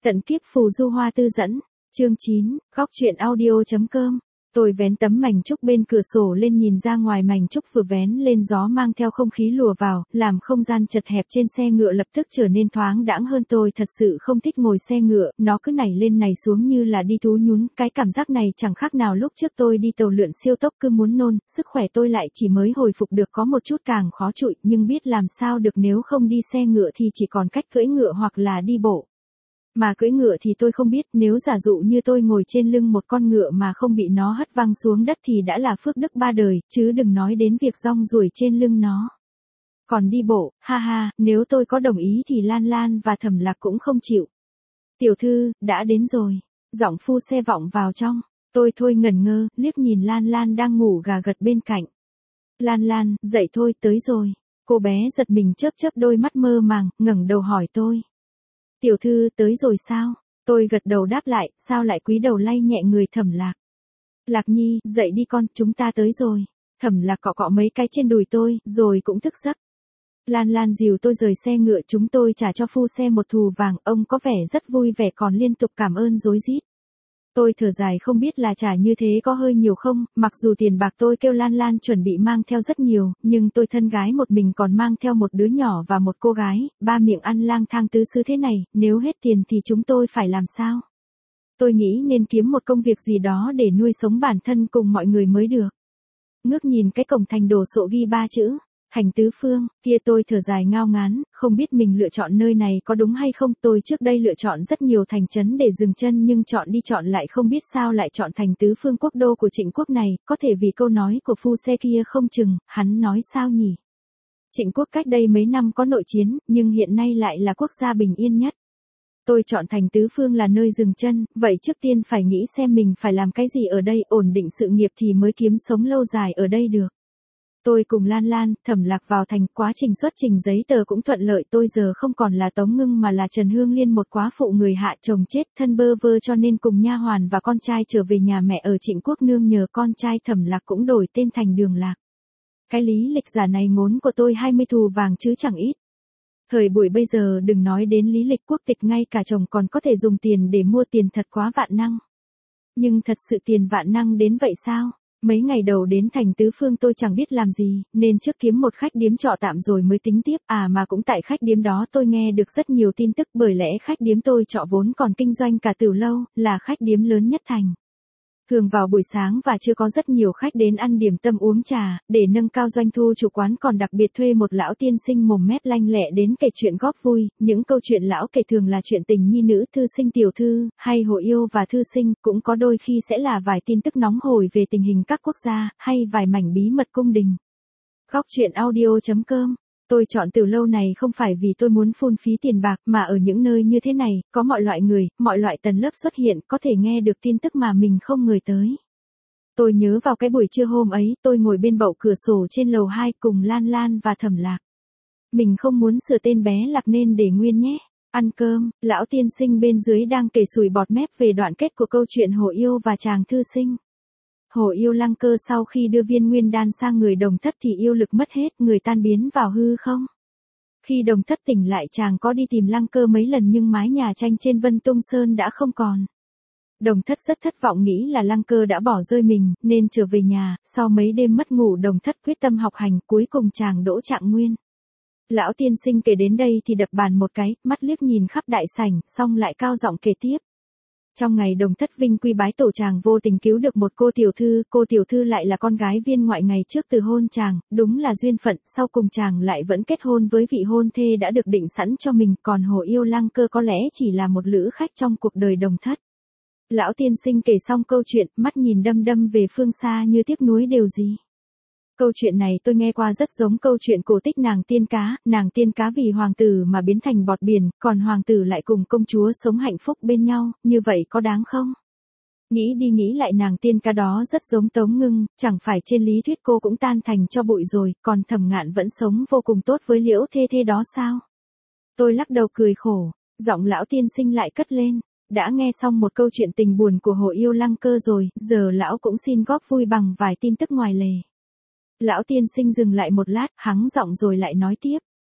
Tận kiếp phù du hoa tư dẫn, chương 9, góc truyện audio.com. Tôi vén tấm mảnh trúc bên cửa sổ lên nhìn ra ngoài, mảnh trúc vừa vén lên gió mang theo không khí lùa vào, làm không gian chật hẹp trên xe ngựa lập tức trở nên thoáng đãng hơn. Tôi thật sự không thích ngồi xe ngựa, nó cứ nảy lên nảy xuống như là đi thú nhún, cái cảm giác này chẳng khác nào lúc trước tôi đi tàu lượn siêu tốc cứ muốn nôn, sức khỏe tôi lại chỉ mới hồi phục được có một chút, càng khó chịu, nhưng biết làm sao được, nếu không đi xe ngựa thì chỉ còn cách cưỡi ngựa hoặc là đi bộ. Mà cưỡi ngựa thì tôi không biết, nếu giả dụ như tôi ngồi trên lưng một con ngựa mà không bị nó hất văng xuống đất thì đã là phước đức ba đời, chứ đừng nói đến việc rong ruổi trên lưng nó. Còn đi bộ, ha ha, nếu tôi có đồng ý thì Lan Lan và Thẩm Lạc cũng không chịu. Tiểu thư, đã đến rồi. Giọng phu xe vọng vào trong. Tôi thôi ngẩn ngơ, liếc nhìn Lan Lan đang ngủ gà gật bên cạnh. Lan Lan, dậy thôi, tới rồi. Cô bé giật mình chớp chớp đôi mắt mơ màng, ngẩng đầu hỏi tôi. Tiểu thư, tới rồi sao? Tôi gật đầu đáp lại, sao lại cúi đầu lay nhẹ người Thẩm Lạc. Lạc Nhi, dậy đi con, chúng ta tới rồi. Thẩm Lạc cọ cọ mấy cái trên đùi tôi, rồi cũng thức giấc. Lan Lan dìu tôi rời xe ngựa, chúng tôi trả cho phu xe một thù vàng, ông có vẻ rất vui vẻ còn liên tục cảm ơn rối rít. Tôi thở dài không biết là trả như thế có hơi nhiều không, mặc dù tiền bạc tôi kêu Lan Lan chuẩn bị mang theo rất nhiều, nhưng tôi thân gái một mình còn mang theo một đứa nhỏ và một cô gái, ba miệng ăn lang thang tứ xứ thế này, nếu hết tiền thì chúng tôi phải làm sao? Tôi nghĩ nên kiếm một công việc gì đó để nuôi sống bản thân cùng mọi người mới được. Ngước nhìn cái cổng thành đồ sộ ghi 3 chữ. Thành Tứ Phương, kia tôi thở dài ngao ngán, không biết mình lựa chọn nơi này có đúng hay không. Tôi trước đây lựa chọn rất nhiều thành trấn để dừng chân nhưng chọn đi chọn lại không biết sao lại chọn Thành Tứ Phương, quốc đô của Trịnh quốc này, có thể vì câu nói của phu xe kia không chừng, hắn nói sao nhỉ? Trịnh quốc cách đây mấy năm có nội chiến, nhưng hiện nay lại là quốc gia bình yên nhất. Tôi chọn Thành Tứ Phương là nơi dừng chân, vậy trước tiên phải nghĩ xem mình phải làm cái gì ở đây, ổn định sự nghiệp thì mới kiếm sống lâu dài ở đây được. Tôi cùng Lan Lan, Thẩm Lạc vào thành, quá trình xuất trình giấy tờ cũng thuận lợi, tôi giờ không còn là Tống Ngưng mà là Trần Hương Liên, một quá phụ người hạ chồng chết, thân bơ vơ, cho nên cùng nha hoàn và con trai trở về nhà mẹ ở Trịnh quốc nương nhờ. Con trai Thẩm Lạc cũng đổi tên thành Đường Lạc. Cái lý lịch giả này ngốn của tôi 20 thù vàng chứ chẳng ít. Thời buổi bây giờ đừng nói đến lý lịch quốc tịch, ngay cả chồng còn có thể dùng tiền để mua, tiền thật quá vạn năng. Nhưng thật sự tiền vạn năng đến vậy sao? Mấy ngày đầu đến Thành Tứ Phương tôi chẳng biết làm gì, nên trước kiếm một khách điếm trọ tạm rồi mới tính tiếp. Mà cũng tại khách điếm đó tôi nghe được rất nhiều tin tức, bởi lẽ khách điếm tôi trọ vốn còn kinh doanh cả từ lâu, là khách điếm lớn nhất thành. Thường vào buổi sáng và trưa có rất nhiều khách đến ăn điểm tâm uống trà, để nâng cao doanh thu chủ quán còn đặc biệt thuê một lão tiên sinh mồm mép lanh lẹ đến kể chuyện góp vui. Những câu chuyện lão kể thường là chuyện tình nhi nữ, thư sinh tiểu thư, hay hội yêu và thư sinh, cũng có đôi khi sẽ là vài tin tức nóng hổi về tình hình các quốc gia, hay vài mảnh bí mật cung đình. Góc truyện audio.com. Tôi chọn Từ Lâu này không phải vì tôi muốn phung phí tiền bạc, mà ở những nơi như thế này, có mọi loại người, mọi loại tầng lớp xuất hiện, có thể nghe được tin tức mà mình không ngờ tới. Tôi nhớ vào cái buổi trưa hôm ấy, tôi ngồi bên bậu cửa sổ trên lầu 2 cùng Lan Lan và Thẩm Lạc. Mình không muốn sửa tên bé Lạc nên để nguyên nhé. Ăn cơm, lão tiên sinh bên dưới đang kể sùi bọt mép về đoạn kết của câu chuyện Hồ Yêu và chàng thư sinh. Hồ Yêu Lăng Cơ sau khi đưa viên nguyên đan sang người Đồng Thất thì yêu lực mất hết, người tan biến vào hư không. Khi Đồng Thất tỉnh lại, chàng có đi tìm Lăng Cơ mấy lần nhưng mái nhà tranh trên Vân Tung Sơn đã không còn. Đồng Thất rất thất vọng, nghĩ là Lăng Cơ đã bỏ rơi mình, nên trở về nhà. Sau mấy đêm mất ngủ, Đồng Thất quyết tâm học hành, cuối cùng chàng đỗ trạng nguyên. Lão tiên sinh kể đến đây thì đập bàn một cái, mắt liếc nhìn khắp đại sảnh, xong lại cao giọng kể tiếp. Trong ngày Đồng Thất vinh quy bái tổ, chàng vô tình cứu được một cô tiểu thư lại là con gái viên ngoại ngày trước từ hôn chàng, đúng là duyên phận, sau cùng chàng lại vẫn kết hôn với vị hôn thê đã được định sẵn cho mình, còn Hồ Yêu Lăng Cơ có lẽ chỉ là một lữ khách trong cuộc đời Đồng Thất. Lão tiên sinh kể xong câu chuyện, mắt nhìn đăm đăm về phương xa như tiếc nuối điều gì. Câu chuyện này tôi nghe qua rất giống câu chuyện cổ tích nàng tiên cá vì hoàng tử mà biến thành bọt biển, còn hoàng tử lại cùng công chúa sống hạnh phúc bên nhau, như vậy có đáng không? Nghĩ đi nghĩ lại, nàng tiên cá đó rất giống Tống Ngưng, chẳng phải trên lý thuyết cô cũng tan thành cho bụi rồi, còn Thẩm Ngạn vẫn sống vô cùng tốt với Liễu Thê Thê đó sao? Tôi lắc đầu cười khổ, giọng lão tiên sinh lại cất lên. Đã nghe xong một câu chuyện tình buồn của Hồ Yêu Lăng Cơ rồi, giờ lão cũng xin góp vui bằng vài tin tức ngoài lề. Lão tiên sinh dừng lại một lát, hắng giọng rồi lại nói tiếp.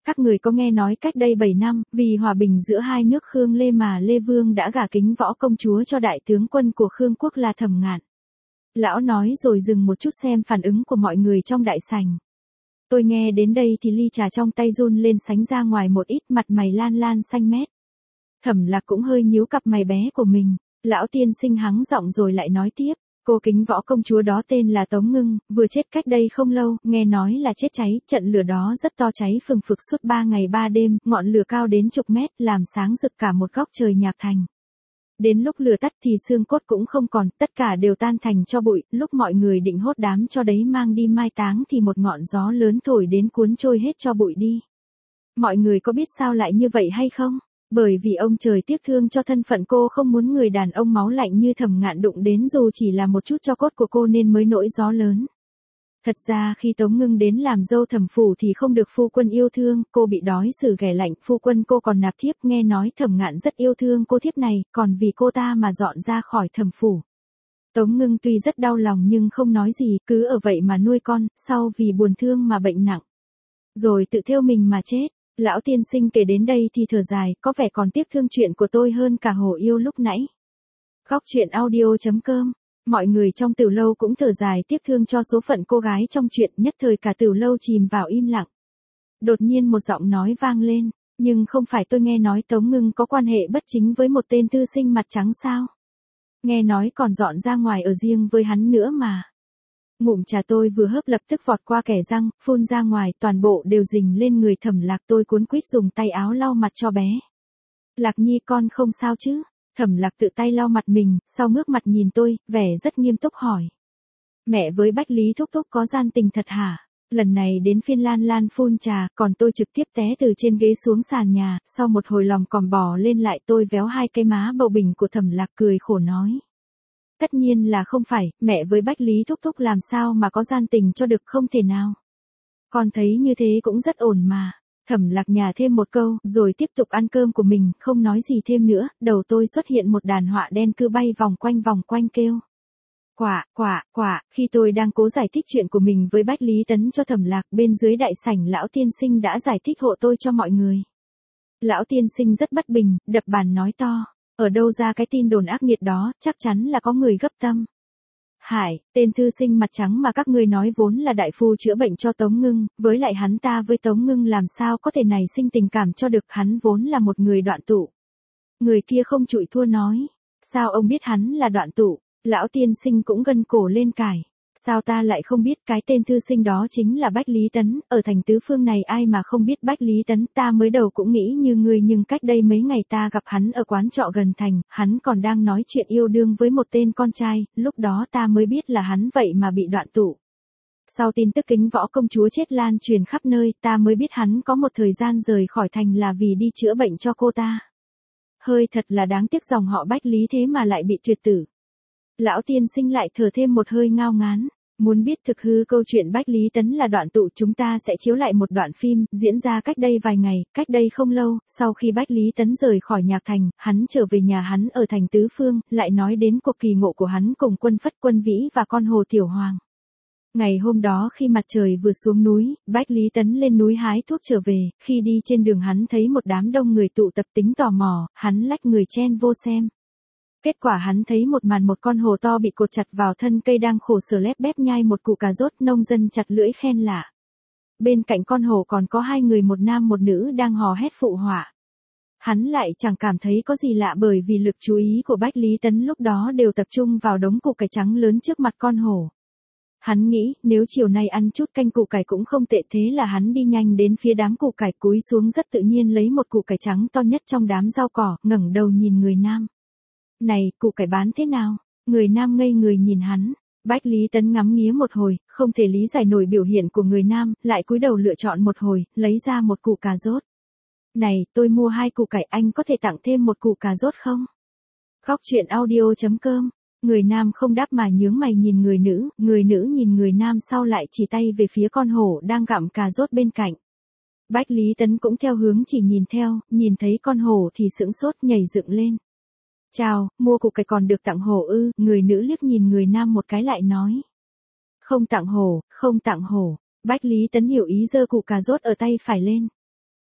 Các người có nghe nói cách đây 7 năm, vì hòa bình giữa hai nước Khương Lê mà Lê Vương đã gả kính võ công chúa cho đại tướng quân của Khương quốc là Thẩm Ngạn. Lão nói rồi dừng một chút xem phản ứng của mọi người trong đại sảnh. Tôi nghe đến đây thì ly trà trong tay run lên sánh ra ngoài một ít, mặt mày lan lan xanh mét. Thẩm Lạc cũng hơi nhíu cặp mày bé của mình. Lão tiên sinh hắng giọng rồi lại nói tiếp. Cô kính võ công chúa đó tên là Tống Ngưng, vừa chết cách đây không lâu, nghe nói là chết cháy, trận lửa đó rất to, cháy phừng phực suốt 3 ngày 3 đêm, ngọn lửa cao đến chục mét, làm sáng rực cả một góc trời Nhạc Thành. Đến lúc lửa tắt thì xương cốt cũng không còn, tất cả đều tan thành tro bụi, lúc mọi người định hốt đám cho đấy mang đi mai táng thì một ngọn gió lớn thổi đến cuốn trôi hết tro bụi đi. Mọi người có biết sao lại như vậy hay không? Bởi vì ông trời tiếc thương cho thân phận cô, không muốn người đàn ông máu lạnh như Thẩm Ngạn đụng đến dù chỉ là một chút tro cốt của cô nên mới nổi gió lớn. Thật ra khi Tống Ngưng đến làm dâu Thẩm phủ thì không được phu quân yêu thương, cô bị đói xử ghẻ lạnh, phu quân cô còn nạp thiếp, nghe nói Thẩm Ngạn rất yêu thương cô thiếp này, còn vì cô ta mà dọn ra khỏi Thẩm phủ. Tống Ngưng tuy rất đau lòng nhưng không nói gì, cứ ở vậy mà nuôi con, sau vì buồn thương mà bệnh nặng. Rồi tự thiêu mình mà chết. Lão tiên sinh kể đến đây thì thở dài, có vẻ còn tiếc thương chuyện của tôi hơn cả Hồ Yêu lúc nãy. Góc truyện audio.com. Mọi người trong Tử Lâu cũng thở dài tiếc thương cho số phận cô gái trong chuyện, nhất thời cả Tử Lâu chìm vào im lặng. Đột nhiên một giọng nói vang lên, nhưng không phải tôi nghe nói Tống Ngưng có quan hệ bất chính với một tên thư sinh mặt trắng sao? Nghe nói còn dọn ra ngoài ở riêng với hắn nữa mà. Ngụm trà tôi vừa hớp lập tức vọt qua kẻ răng, phun ra ngoài, toàn bộ đều rình lên người Thẩm Lạc. Tôi cuốn quýt dùng tay áo lau mặt cho bé. Lạc Nhi con không sao chứ? Thẩm Lạc tự tay lau mặt mình, sau ngước mặt nhìn tôi, vẻ rất nghiêm túc hỏi. Mẹ với Bách Lý thúc thúc có gian tình thật hả? Lần này đến phiên Lan Lan phun trà, còn tôi trực tiếp té từ trên ghế xuống sàn nhà, sau một hồi lòng còm bò lên lại tôi véo hai cái má bầu bỉnh của Thẩm Lạc cười khổ nói. Tất nhiên là không phải, mẹ với Bách Lý thúc thúc làm sao mà có gian tình cho được, không thể nào. Con thấy như thế cũng rất ổn mà. Thẩm Lạc nhả thêm một câu, rồi tiếp tục ăn cơm của mình, không nói gì thêm nữa, đầu tôi xuất hiện một đàn họa đen cứ bay vòng quanh kêu. Quả, khi tôi đang cố giải thích chuyện của mình với Bách Lý Tấn cho Thẩm Lạc, bên dưới đại sảnh lão tiên sinh đã giải thích hộ tôi cho mọi người. Lão tiên sinh rất bất bình, đập bàn nói to. Ở đâu ra cái tin đồn ác nghiệt đó, chắc chắn là có người gấp tâm. Hải, tên thư sinh mặt trắng mà các ngươi nói vốn là đại phu chữa bệnh cho Tống Ngưng, với lại hắn ta với Tống Ngưng làm sao có thể nảy sinh tình cảm cho được, hắn vốn là một người đoạn tụ. Người kia không chịu thua nói. Sao ông biết hắn là đoạn tụ? Lão tiên sinh cũng gân cổ lên cải. Sao ta lại không biết, cái tên thư sinh đó chính là Bách Lý Tấn, ở thành Tứ Phương này ai mà không biết Bách Lý Tấn, ta mới đầu cũng nghĩ như ngươi nhưng cách đây mấy ngày ta gặp hắn ở quán trọ gần thành, hắn còn đang nói chuyện yêu đương với một tên con trai, lúc đó ta mới biết là hắn vậy mà bị đoạn tụ. Sau tin tức kính võ công chúa chết lan truyền khắp nơi, ta mới biết hắn có một thời gian rời khỏi thành là vì đi chữa bệnh cho cô ta. Hơi thật là đáng tiếc dòng họ Bách Lý thế mà lại bị tuyệt tử. Lão tiên sinh lại thở thêm một hơi ngao ngán. Muốn biết thực hư câu chuyện Bách Lý Tấn là đoạn tụ, chúng ta sẽ chiếu lại một đoạn phim, diễn ra cách đây vài ngày, cách đây không lâu, sau khi Bách Lý Tấn rời khỏi Nhạc Thành, hắn trở về nhà hắn ở thành Tứ Phương, lại nói đến cuộc kỳ ngộ của hắn cùng Quân Phất, Quân Vĩ và con Hồ Tiểu Hoàng. Ngày hôm đó khi mặt trời vừa xuống núi, Bách Lý Tấn lên núi hái thuốc trở về, khi đi trên đường hắn thấy một đám đông người tụ tập tính tò mò, hắn lách người chen vô xem. Kết quả hắn thấy một màn, một con hồ to bị cột chặt vào thân cây đang khổ sở lép bép nhai một củ cà rốt, nông dân chặt lưỡi khen lạ. Bên cạnh con hồ còn có hai người, một nam một nữ đang hò hét phụ họa. Hắn lại chẳng cảm thấy có gì lạ bởi vì lực chú ý của Bách Lý Tấn lúc đó đều tập trung vào đống củ cải trắng lớn trước mặt con hồ. Hắn nghĩ, nếu chiều nay ăn chút canh củ cải cũng không tệ, thế là hắn đi nhanh đến phía đám củ cải, cúi xuống rất tự nhiên lấy một củ cải trắng to nhất trong đám rau cỏ, ngẩng đầu nhìn người nam. Này, củ cải bán thế nào? Người nam ngây người nhìn hắn. Bách Lý Tấn ngắm nghía một hồi, không thể lý giải nổi biểu hiện của người nam, lại cúi đầu lựa chọn một hồi, lấy ra một củ cà rốt. Này, tôi mua 2 củ cải, anh có thể tặng thêm một củ cà rốt không? Góc truyện audio.com. Người nam không đáp mà nhướng mày nhìn người nữ nhìn người nam sau lại chỉ tay về phía con hổ đang gặm cà rốt bên cạnh. Bách Lý Tấn cũng theo hướng chỉ nhìn theo, nhìn thấy con hổ thì sững sốt nhảy dựng lên. Chào, mua củ cải còn được tặng hổ ư? Người nữ liếc nhìn người nam một cái lại nói. Không tặng hổ, không tặng hổ. Bách Lý Tấn hiểu ý giơ củ cà rốt ở tay phải lên.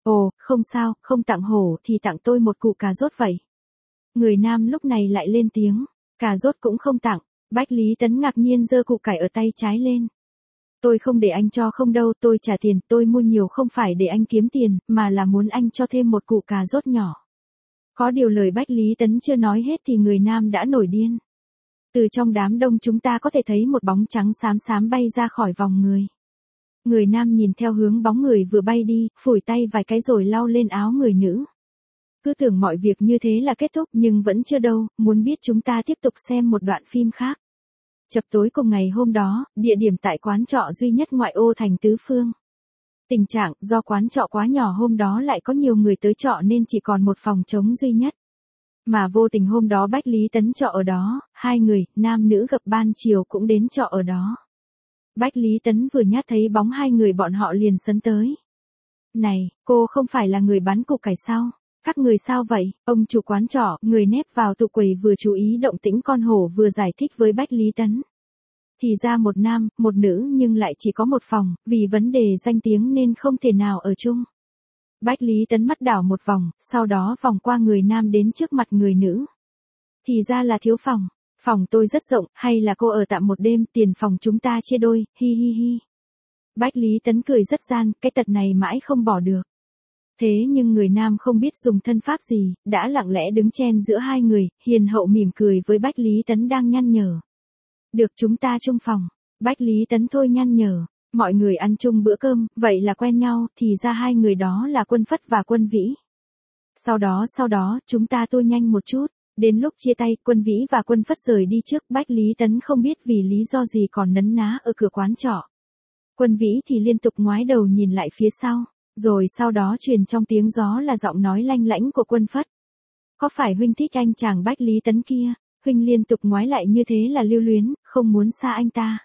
Ồ, không sao, không tặng hổ thì tặng tôi một củ cà rốt vậy. Người nam lúc này lại lên tiếng, cà rốt cũng không tặng. Bách Lý Tấn ngạc nhiên giơ củ cải ở tay trái lên. Tôi không để anh cho không đâu, tôi trả tiền, tôi mua nhiều không phải để anh kiếm tiền, mà là muốn anh cho thêm một củ cà rốt nhỏ. Có điều lời Bách Lý Tấn chưa nói hết thì người nam đã nổi điên. Từ trong đám đông chúng ta có thể thấy một bóng trắng xám xám bay ra khỏi vòng người. Người nam nhìn theo hướng bóng người vừa bay đi, phủi tay vài cái rồi lau lên áo người nữ. Cứ tưởng mọi việc như thế là kết thúc nhưng vẫn chưa đâu, muốn biết chúng ta tiếp tục xem một đoạn phim khác. Chập tối cùng ngày hôm đó, địa điểm tại quán trọ duy nhất ngoại ô thành Tứ Phương. Tình trạng do quán trọ quá nhỏ hôm đó lại có nhiều người tới trọ nên chỉ còn một phòng trống duy nhất. Mà vô tình hôm đó Bách Lý Tấn trọ ở đó, hai người, nam nữ gặp ban chiều cũng đến trọ ở đó. Bách Lý Tấn vừa nhát thấy bóng hai người bọn họ liền sấn tới. Này, cô không phải là người bán củ cải sao? Các người sao vậy? Ông chủ quán trọ, người nép vào tủ quầy vừa chú ý động tĩnh con hổ vừa giải thích với Bách Lý Tấn. Thì ra một nam, một nữ nhưng lại chỉ có một phòng, vì vấn đề danh tiếng nên không thể nào ở chung. Bách Lý Tấn mắt đảo một vòng, sau đó vòng qua người nam đến trước mặt người nữ. Thì ra là thiếu phòng. Phòng tôi rất rộng, hay là cô ở tạm một đêm, tiền phòng chúng ta chia đôi, hi hi hi. Bách Lý Tấn cười rất gian, cái tật này mãi không bỏ được. Thế nhưng người nam không biết dùng thân pháp gì, đã lặng lẽ đứng chen giữa hai người, hiền hậu mỉm cười với Bách Lý Tấn đang nhăn nhở. Được chúng ta chung phòng. Bách Lý Tấn thôi nhăn nhở. Mọi người ăn chung bữa cơm, vậy là quen nhau, thì ra hai người đó là Quân Phất và Quân Vĩ. Sau đó, chúng ta tôi nhanh một chút. Đến lúc chia tay, Quân Vĩ và Quân Phất rời đi trước, Bách Lý Tấn không biết vì lý do gì còn nấn ná ở cửa quán trọ. Quân Vĩ thì liên tục ngoái đầu nhìn lại phía sau, rồi sau đó truyền trong tiếng gió là giọng nói lanh lảnh của Quân Phất. Có phải huynh thích anh chàng Bách Lý Tấn kia, huynh liên tục ngoái lại như thế là lưu luyến, không muốn xa anh ta.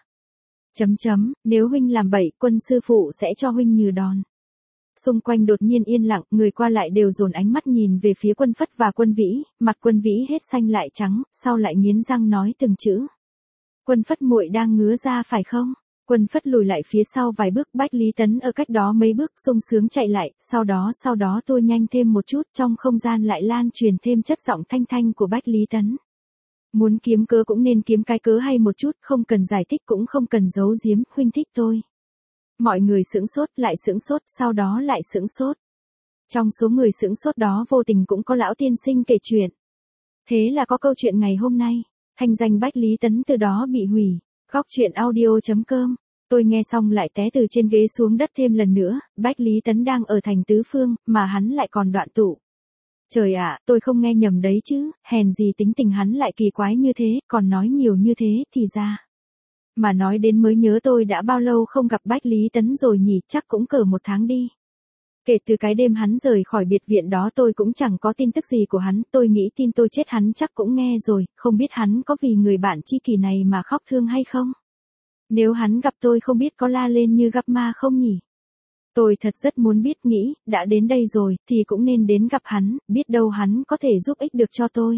Nếu huynh làm bậy, Quân sư phụ sẽ cho huynh nhừ đòn. Xung quanh đột nhiên yên lặng, người qua lại đều dồn ánh mắt nhìn về phía Quân Phất và Quân Vĩ, mặt Quân Vĩ hết xanh lại trắng, sau lại nghiến răng nói từng chữ. Quân Phất muội đang ngứa ra phải không? Quân Phất lùi lại phía sau vài bước, Bách Lý Tấn ở cách đó mấy bước sung sướng chạy lại, sau đó tua nhanh thêm một chút, trong không gian lại lan truyền thêm chất giọng thanh thanh của Bách Lý Tấn. Muốn kiếm cớ cũng nên kiếm cái cớ hay một chút, không cần giải thích cũng không cần giấu giếm, huynh thích tôi. Mọi người sững sốt, lại sững sốt, sau đó lại sững sốt. Trong số người sững sốt đó vô tình cũng có lão tiên sinh kể chuyện. Thế là có câu chuyện ngày hôm nay, thanh danh Bách Lý Tấn từ đó bị hủy. Góc truyện audio.com. Tôi nghe xong lại té từ trên ghế xuống đất thêm lần nữa, Bách Lý Tấn đang ở thành Tứ Phương, mà hắn lại còn đoạn tụ. Trời ạ, tôi không nghe nhầm đấy chứ, hèn gì tính tình hắn lại kỳ quái như thế, còn nói nhiều như thế thì ra. Mà nói đến mới nhớ tôi đã bao lâu không gặp Bách Lý Tấn rồi nhỉ, chắc cũng cỡ 1 tháng đi. Kể từ cái đêm hắn rời khỏi biệt viện đó tôi cũng chẳng có tin tức gì của hắn, tôi nghĩ tin tôi chết hắn chắc cũng nghe rồi, không biết hắn có vì người bạn tri kỷ này mà khóc thương hay không? Nếu hắn gặp tôi không biết có la lên như gặp ma không nhỉ? Tôi thật rất muốn biết, nghĩ, đã đến đây rồi, thì cũng nên đến gặp hắn, biết đâu hắn có thể giúp ích được cho tôi.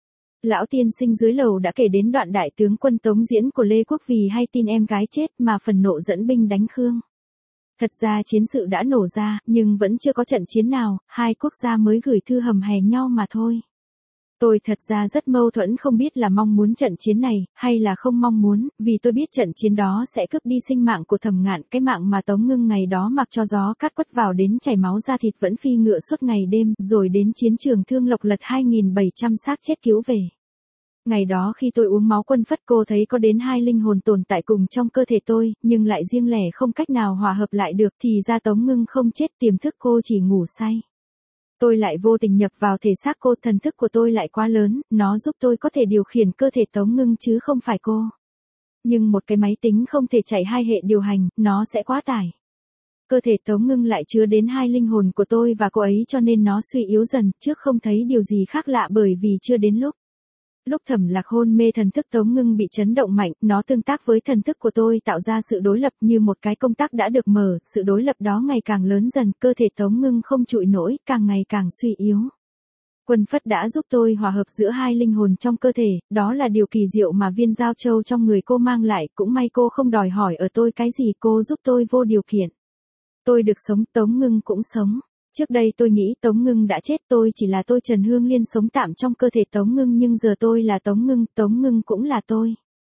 Lão tiên sinh dưới lầu đã kể đến đoạn đại tướng quân Tống Diễn của Lê Quốc vì hay tin em gái chết mà phần nộ dẫn binh đánh Khương. Thật ra chiến sự đã nổ ra, nhưng vẫn chưa có trận chiến nào, hai quốc gia mới gửi thư hầm hè nhau mà thôi. Tôi thật ra rất mâu thuẫn, không biết là mong muốn trận chiến này, hay là không mong muốn, vì tôi biết trận chiến đó sẽ cướp đi sinh mạng của Thẩm Ngạn, cái mạng mà Tống Ngưng ngày đó mặc cho gió cát quất vào đến chảy máu ra thịt vẫn phi ngựa suốt ngày đêm, rồi đến chiến trường Thương Lộc lật 2.700 xác chết cứu về. Ngày đó khi tôi uống máu Quân Phất cô thấy có đến 2 linh hồn tồn tại cùng trong cơ thể tôi, nhưng lại riêng lẻ không cách nào hòa hợp lại được, thì ra Tống Ngưng không chết, tiềm thức cô chỉ ngủ say. Tôi lại vô tình nhập vào thể xác cô, thần thức của tôi lại quá lớn, nó giúp tôi có thể điều khiển cơ thể Tống Ngưng chứ không phải cô. Nhưng một cái máy tính không thể chạy 2 hệ điều hành, nó sẽ quá tải. Cơ thể Tống Ngưng lại chứa đến 2 linh hồn của tôi và cô ấy cho nên nó suy yếu dần, trước không thấy điều gì khác lạ bởi vì chưa đến lúc. Lúc Thẩm Lạc hôn mê thần thức Tống Ngưng bị chấn động mạnh, nó tương tác với thần thức của tôi tạo ra sự đối lập như một cái công tắc đã được mở, sự đối lập đó ngày càng lớn dần, cơ thể Tống Ngưng không chịu nổi, càng ngày càng suy yếu. Quân Phất đã giúp tôi hòa hợp giữa 2 linh hồn trong cơ thể, đó là điều kỳ diệu mà viên giao châu trong người cô mang lại, cũng may cô không đòi hỏi ở tôi cái gì, cô giúp tôi vô điều kiện. Tôi được sống, Tống Ngưng cũng sống. Trước đây tôi nghĩ Tống Ngưng đã chết, tôi chỉ là tôi Trần Hương Liên sống tạm trong cơ thể Tống Ngưng, nhưng giờ tôi là Tống Ngưng cũng là tôi.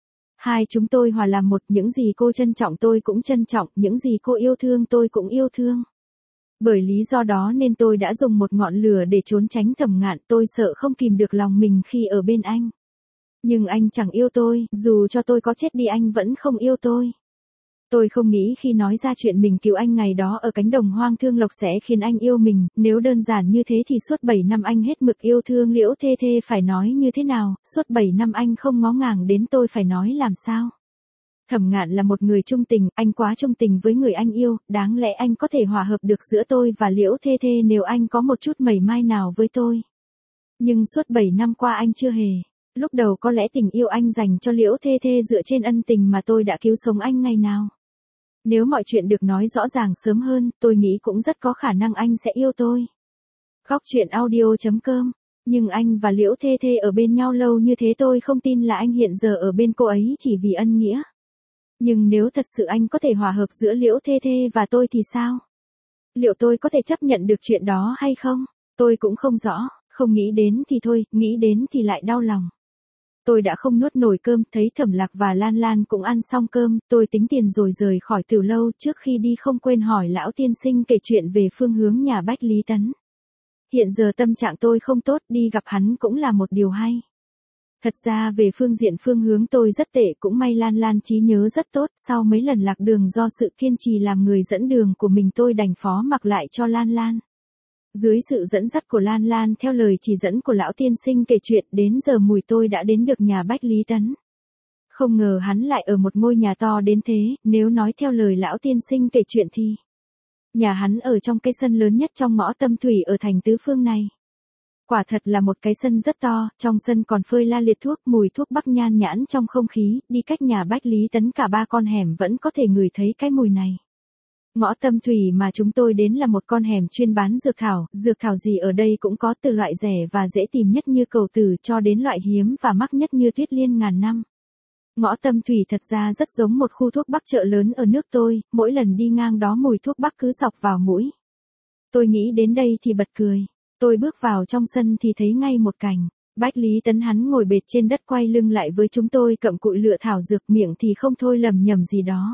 Hai chúng tôi hòa làm một, những gì cô trân trọng tôi cũng trân trọng, những gì cô yêu thương tôi cũng yêu thương. Bởi lý do đó nên tôi đã dùng một ngọn lửa để trốn tránh Thẩm Ngạn, tôi sợ không kìm được lòng mình khi ở bên anh. Nhưng anh chẳng yêu tôi, dù cho tôi có chết đi anh vẫn không yêu tôi. Tôi không nghĩ khi nói ra chuyện mình cứu anh ngày đó ở cánh đồng hoang Thương Lộc sẽ khiến anh yêu mình, nếu đơn giản như thế thì suốt 7 năm anh hết mực yêu thương Liễu Thê Thê phải nói như thế nào, suốt 7 năm anh không ngó ngàng đến tôi phải nói làm sao. Thẩm Ngạn là một người trung tình, anh quá trung tình với người anh yêu, đáng lẽ anh có thể hòa hợp được giữa tôi và Liễu Thê Thê nếu anh có một chút mảy may nào với tôi. Nhưng suốt 7 năm qua anh chưa hề. Lúc đầu có lẽ tình yêu anh dành cho Liễu Thê Thê dựa trên ân tình mà tôi đã cứu sống anh ngày nào. Nếu mọi chuyện được nói rõ ràng sớm hơn, tôi nghĩ cũng rất có khả năng anh sẽ yêu tôi. Góc truyện audio.com. Nhưng anh và Liễu Thê Thê ở bên nhau lâu như thế tôi không tin là anh hiện giờ ở bên cô ấy chỉ vì ân nghĩa. Nhưng nếu thật sự anh có thể hòa hợp giữa Liễu Thê Thê và tôi thì sao? Liệu tôi có thể chấp nhận được chuyện đó hay không? Tôi cũng không rõ, không nghĩ đến thì thôi, nghĩ đến thì lại đau lòng. Tôi đã không nuốt nổi cơm, thấy Thẩm Lạc và Lan Lan cũng ăn xong cơm, tôi tính tiền rồi rời khỏi Từ Lâu, trước khi đi không quên hỏi lão tiên sinh kể chuyện về phương hướng nhà Bách Lý Tấn. Hiện giờ tâm trạng tôi không tốt, đi gặp hắn cũng là một điều hay. Thật ra về phương diện phương hướng tôi rất tệ, cũng may Lan Lan trí nhớ rất tốt, sau mấy lần lạc đường do sự kiên trì làm người dẫn đường của mình tôi đành phó mặc lại cho Lan Lan. Dưới sự dẫn dắt của Lan Lan theo lời chỉ dẫn của lão tiên sinh kể chuyện, đến giờ mùi tôi đã đến được nhà Bách Lý Tấn. Không ngờ hắn lại ở một ngôi nhà to đến thế, nếu nói theo lời lão tiên sinh kể chuyện thì nhà hắn ở trong cái sân lớn nhất trong ngõ Tâm Thủy ở thành Tứ Phương này. Quả thật là một cái sân rất to, trong sân còn phơi la liệt thuốc, mùi thuốc bắc nhan nhãn trong không khí, đi cách nhà Bách Lý Tấn cả 3 con hẻm vẫn có thể ngửi thấy cái mùi này. Ngõ Tâm Thủy mà chúng tôi đến là một con hẻm chuyên bán dược thảo gì ở đây cũng có, từ loại rẻ và dễ tìm nhất như cầu tử cho đến loại hiếm và mắc nhất như tuyết liên ngàn năm. Ngõ Tâm Thủy thật ra rất giống một khu thuốc bắc chợ lớn ở nước tôi, mỗi lần đi ngang đó mùi thuốc bắc cứ xộc vào mũi. Tôi nghĩ đến đây thì bật cười. Tôi bước vào trong sân thì thấy ngay một cảnh. Bách Lý Tấn hắn ngồi bệt trên đất quay lưng lại với chúng tôi cặm cụi lựa thảo dược, miệng thì không thôi lầm nhầm gì đó.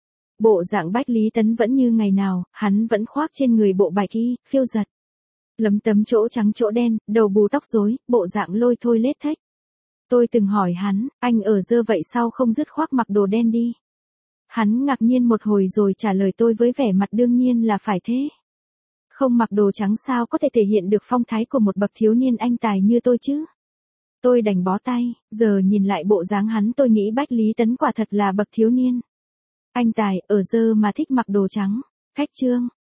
Bộ dạng Bách Lý Tấn vẫn như ngày nào, hắn vẫn khoác trên người bộ bạch y, phiêu giật. Lấm tấm chỗ trắng chỗ đen, đầu bù tóc rối, bộ dạng lôi thôi lết thếch. Tôi từng hỏi hắn, anh ở dơ vậy sao không dứt khoác mặc đồ đen đi? Hắn ngạc nhiên một hồi rồi trả lời tôi với vẻ mặt đương nhiên là phải thế. Không mặc đồ trắng sao có thể thể hiện được phong thái của một bậc thiếu niên anh tài như tôi chứ? Tôi đành bó tay, giờ nhìn lại bộ dáng hắn tôi nghĩ Bách Lý Tấn quả thật là bậc thiếu niên anh tài, ở dơ mà thích mặc đồ trắng. Khách chương.